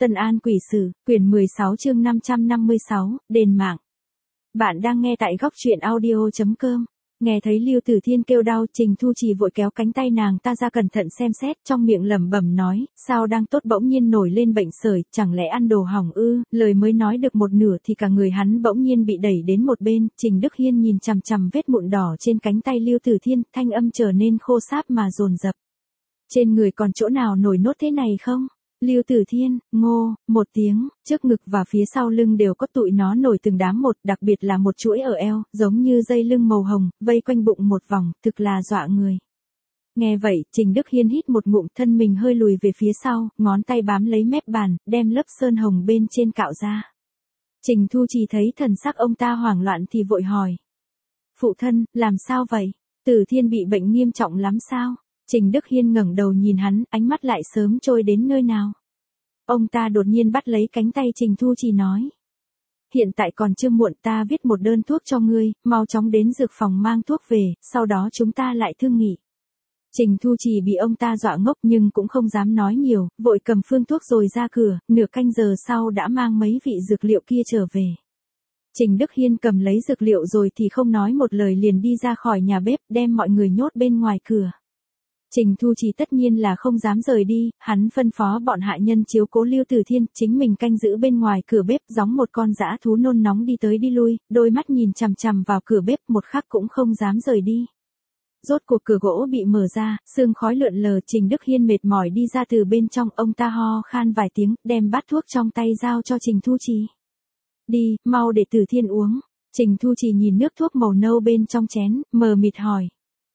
Tân An Quỷ Sử, quyển 16 chương 556, đền mạng. Bạn đang nghe tại góc truyện audio.com. Nghe thấy Lưu Tử Thiên kêu đau, Trình Thu Trì vội kéo cánh tay nàng ta ra cẩn thận xem xét, trong miệng lẩm bẩm nói, sao đang tốt bỗng nhiên nổi lên bệnh sởi, chẳng lẽ ăn đồ hỏng ư? Lời mới nói được một nửa thì cả người hắn bỗng nhiên bị đẩy đến một bên. Trình Đức Hiên nhìn chằm chằm vết mụn đỏ trên cánh tay Lưu Tử Thiên, thanh âm trở nên khô sáp mà dồn dập. Trên người còn chỗ nào nổi nốt thế này không? Lưu Tử Thiên, ngô, một tiếng, trước ngực và phía sau lưng đều có tụi nó nổi từng đám một, đặc biệt là một chuỗi ở eo, giống như dây lưng màu hồng, vây quanh bụng một vòng, thực là dọa người. Nghe vậy, Trình Đức Hiên hít một ngụm, thân mình hơi lùi về phía sau, ngón tay bám lấy mép bàn, đem lớp sơn hồng bên trên cạo ra. Trình Thu Trì thấy thần sắc ông ta hoảng loạn thì vội hỏi. Phụ thân, làm sao vậy? Tử Thiên bị bệnh nghiêm trọng lắm sao? Trình Đức Hiên ngẩng đầu nhìn hắn, ánh mắt lại sớm trôi đến nơi nào. Ông ta đột nhiên bắt lấy cánh tay Trình Thu Trì nói. Hiện tại còn chưa muộn, ta viết một đơn thuốc cho ngươi, mau chóng đến dược phòng mang thuốc về, sau đó chúng ta lại thương nghị. Trình Thu Trì bị ông ta dọa ngốc nhưng cũng không dám nói nhiều, vội cầm phương thuốc rồi ra cửa, nửa canh giờ sau đã mang mấy vị dược liệu kia trở về. Trình Đức Hiên cầm lấy dược liệu rồi thì không nói một lời liền đi ra khỏi nhà bếp, đem mọi người nhốt bên ngoài cửa. Trình Thu Trì tất nhiên là không dám rời đi, hắn phân phó bọn hạ nhân chiếu cố Lưu Tử Thiên, chính mình canh giữ bên ngoài cửa bếp giống một con dã thú nôn nóng đi tới đi lui, đôi mắt nhìn chằm chằm vào cửa bếp một khắc cũng không dám rời đi. Rốt cuộc cửa gỗ bị mở ra, sương khói lượn lờ, Trình Đức Hiên mệt mỏi đi ra từ bên trong, ông ta ho khan vài tiếng, đem bát thuốc trong tay giao cho Trình Thu Trì. Đi, mau để Tử Thiên uống. Trình Thu Trì nhìn nước thuốc màu nâu bên trong chén, mờ mịt hỏi.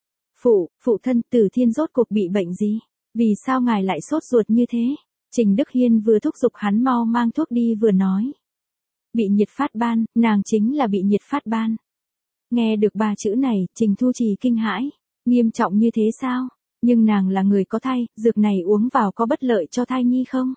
Phụ thân, Tử Thiên rốt cuộc bị bệnh gì? Vì sao ngài lại sốt ruột như thế? Trình Đức Hiên vừa thúc giục hắn mau mang thuốc đi vừa nói. Bị nhiệt phát ban, nàng chính là bị nhiệt phát ban. Nghe được ba chữ này, Trình Thu Trì kinh hãi. Nghiêm trọng như thế sao? Nhưng nàng là người có thai, dược này uống vào có bất lợi cho thai nhi không?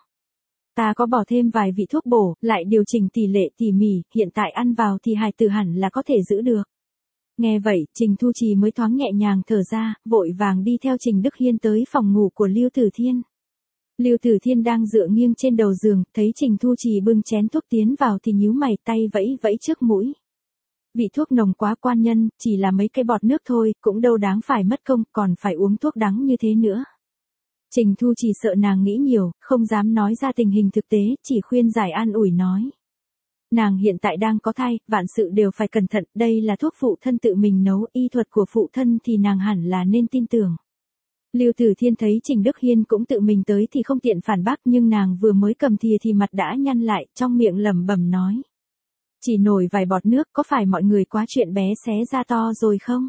Ta có bỏ thêm vài vị thuốc bổ, lại điều chỉnh tỷ lệ tỉ mỉ, hiện tại ăn vào thì hài tử hẳn là có thể giữ được. Nghe vậy, Trình Thu Trì mới thoáng nhẹ nhàng thở ra, vội vàng đi theo Trình Đức Hiên tới phòng ngủ của Lưu Tử Thiên. Lưu Tử Thiên đang dựa nghiêng trên đầu giường, thấy Trình Thu Trì bưng chén thuốc tiến vào thì nhíu mày, tay vẫy vẫy trước mũi. Vị thuốc nồng quá quan nhân, chỉ là mấy cái bọt nước thôi, cũng đâu đáng phải mất công, còn phải uống thuốc đắng như thế nữa. Trình Thu Trì sợ nàng nghĩ nhiều, không dám nói ra tình hình thực tế, chỉ khuyên giải an ủi nói. Nàng hiện tại đang có thai, vạn sự đều phải cẩn thận, đây là thuốc phụ thân tự mình nấu, y thuật của phụ thân thì nàng hẳn là nên tin tưởng. Lưu Tử Thiên thấy Trình Đức Hiên cũng tự mình tới thì không tiện phản bác, nhưng nàng vừa mới cầm thìa thì mặt đã nhăn lại, trong miệng lẩm bẩm nói. Chỉ nổi vài bọt nước, có phải mọi người quá chuyện bé xé ra to rồi không?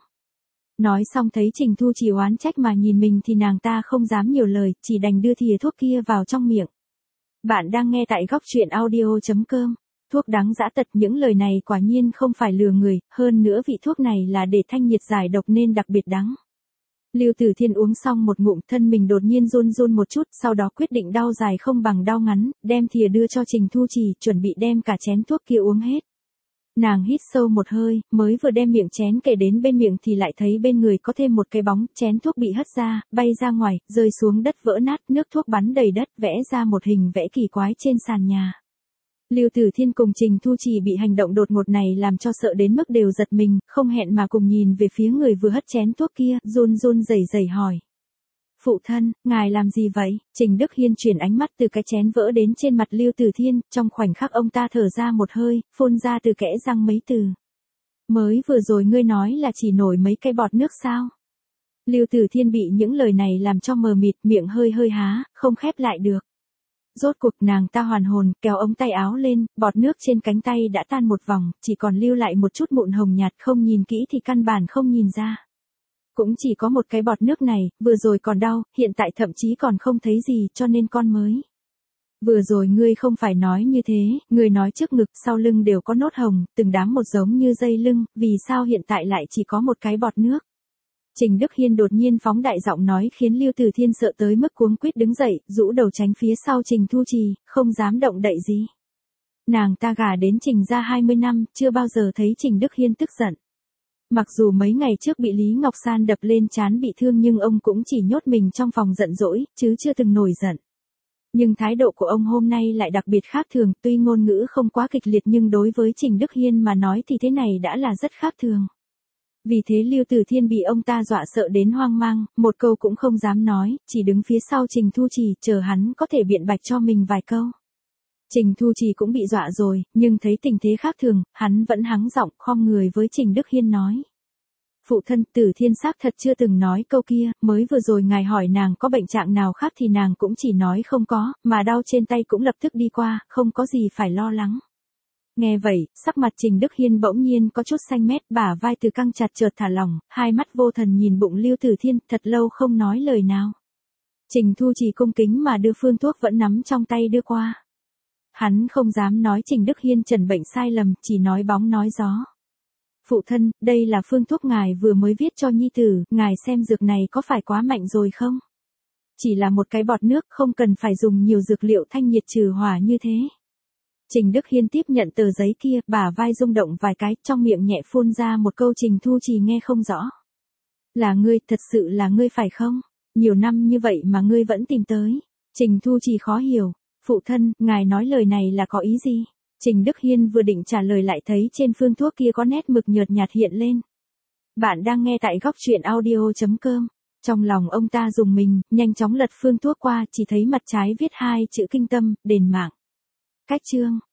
Nói xong thấy Trình Thu Trì oán trách mà nhìn mình thì nàng ta không dám nhiều lời, chỉ đành đưa thìa thuốc kia vào trong miệng. Bạn đang nghe tại góc truyện audio.com. Thuốc đắng dã tật, những lời này quả nhiên không phải lừa người, hơn nữa vị thuốc này là để thanh nhiệt giải độc nên đặc biệt đắng. Lưu Tử Thiên uống xong một ngụm, thân mình đột nhiên run run một chút, sau đó quyết định đau dài không bằng đau ngắn, đem thìa đưa cho Trình Thu Trì, chuẩn bị đem cả chén thuốc kia uống hết. Nàng hít sâu một hơi, mới vừa đem miệng chén kề đến bên miệng thì lại thấy bên người có thêm một cái bóng, chén thuốc bị hất ra, bay ra ngoài, rơi xuống đất vỡ nát, nước thuốc bắn đầy đất, vẽ ra một hình vẽ kỳ quái trên sàn nhà. Lưu Tử Thiên cùng Trình Thu Trì bị hành động đột ngột này làm cho sợ đến mức đều giật mình, không hẹn mà cùng nhìn về phía người vừa hất chén thuốc kia, run run rẩy rẩy hỏi. Phụ thân, ngài làm gì vậy? Trình Đức Hiên chuyển ánh mắt từ cái chén vỡ đến trên mặt Lưu Tử Thiên, trong khoảnh khắc ông ta thở ra một hơi, phun ra từ kẽ răng mấy từ. Mới vừa rồi ngươi nói là chỉ nổi mấy cái bọt nước sao? Lưu Tử Thiên bị những lời này làm cho mờ mịt, miệng hơi hơi há, không khép lại được. Rốt cuộc nàng ta hoàn hồn, kéo ống tay áo lên, bọt nước trên cánh tay đã tan một vòng, chỉ còn lưu lại một chút mụn hồng nhạt, không nhìn kỹ thì căn bản không nhìn ra. Cũng chỉ có một cái bọt nước này, vừa rồi còn đau, hiện tại thậm chí còn không thấy gì, cho nên con mới. Vừa rồi ngươi không phải nói như thế, ngươi nói trước ngực, sau lưng đều có nốt hồng, từng đám một giống như dây lưng, vì sao hiện tại lại chỉ có một cái bọt nước? Trình Đức Hiên đột nhiên phóng đại giọng nói khiến Lưu Tử Thiên sợ tới mức cuống quýt đứng dậy, rũ đầu tránh phía sau Trình Thu Trì, không dám động đậy gì. Nàng ta gả đến Trình gia 20 năm, chưa bao giờ thấy Trình Đức Hiên tức giận. Mặc dù mấy ngày trước bị Lý Ngọc San đập lên trán bị thương nhưng ông cũng chỉ nhốt mình trong phòng giận dỗi, chứ chưa từng nổi giận. Nhưng thái độ của ông hôm nay lại đặc biệt khác thường, tuy ngôn ngữ không quá kịch liệt nhưng đối với Trình Đức Hiên mà nói thì thế này đã là rất khác thường. Vì thế Lưu Tử Thiên bị ông ta dọa sợ đến hoang mang, một câu cũng không dám nói, chỉ đứng phía sau Trình Thu Trì chờ hắn có thể biện bạch cho mình vài câu. Trình Thu Trì cũng bị dọa rồi, nhưng thấy tình thế khác thường, hắn vẫn hắng giọng khom người với Trình Đức Hiên nói. Phụ thân, Tử Thiên xác thật chưa từng nói câu kia, mới vừa rồi ngài hỏi nàng có bệnh trạng nào khác thì nàng cũng chỉ nói không có, mà đau trên tay cũng lập tức đi qua, không có gì phải lo lắng. Nghe vậy, sắc mặt Trình Đức Hiên bỗng nhiên có chút xanh mét, bả vai từ căng chặt chợt thả lỏng, hai mắt vô thần nhìn bụng Lưu Tử Thiên, thật lâu không nói lời nào. Trình Thu Trì cung kính mà đưa phương thuốc vẫn nắm trong tay đưa qua. Hắn không dám nói Trình Đức Hiên trần bệnh sai lầm, chỉ nói bóng nói gió. Phụ thân, đây là phương thuốc ngài vừa mới viết cho nhi tử, ngài xem dược này có phải quá mạnh rồi không? Chỉ là một cái bọt nước, không cần phải dùng nhiều dược liệu thanh nhiệt trừ hỏa như thế. Trình Đức Hiên tiếp nhận tờ giấy kia, bả vai rung động vài cái, trong miệng nhẹ phun ra một câu Trình Thu Trì nghe không rõ. Là ngươi, thật sự là ngươi phải không? Nhiều năm như vậy mà ngươi vẫn tìm tới. Trình Thu Trì khó hiểu. Phụ thân, ngài nói lời này là có ý gì? Trình Đức Hiên vừa định trả lời lại thấy trên phương thuốc kia có nét mực nhợt nhạt hiện lên. Bạn đang nghe tại góc truyện audio.com. Trong lòng ông ta rùng mình, nhanh chóng lật phương thuốc qua, chỉ thấy mặt trái viết hai chữ kinh tâm, đền mạng. Cách chương.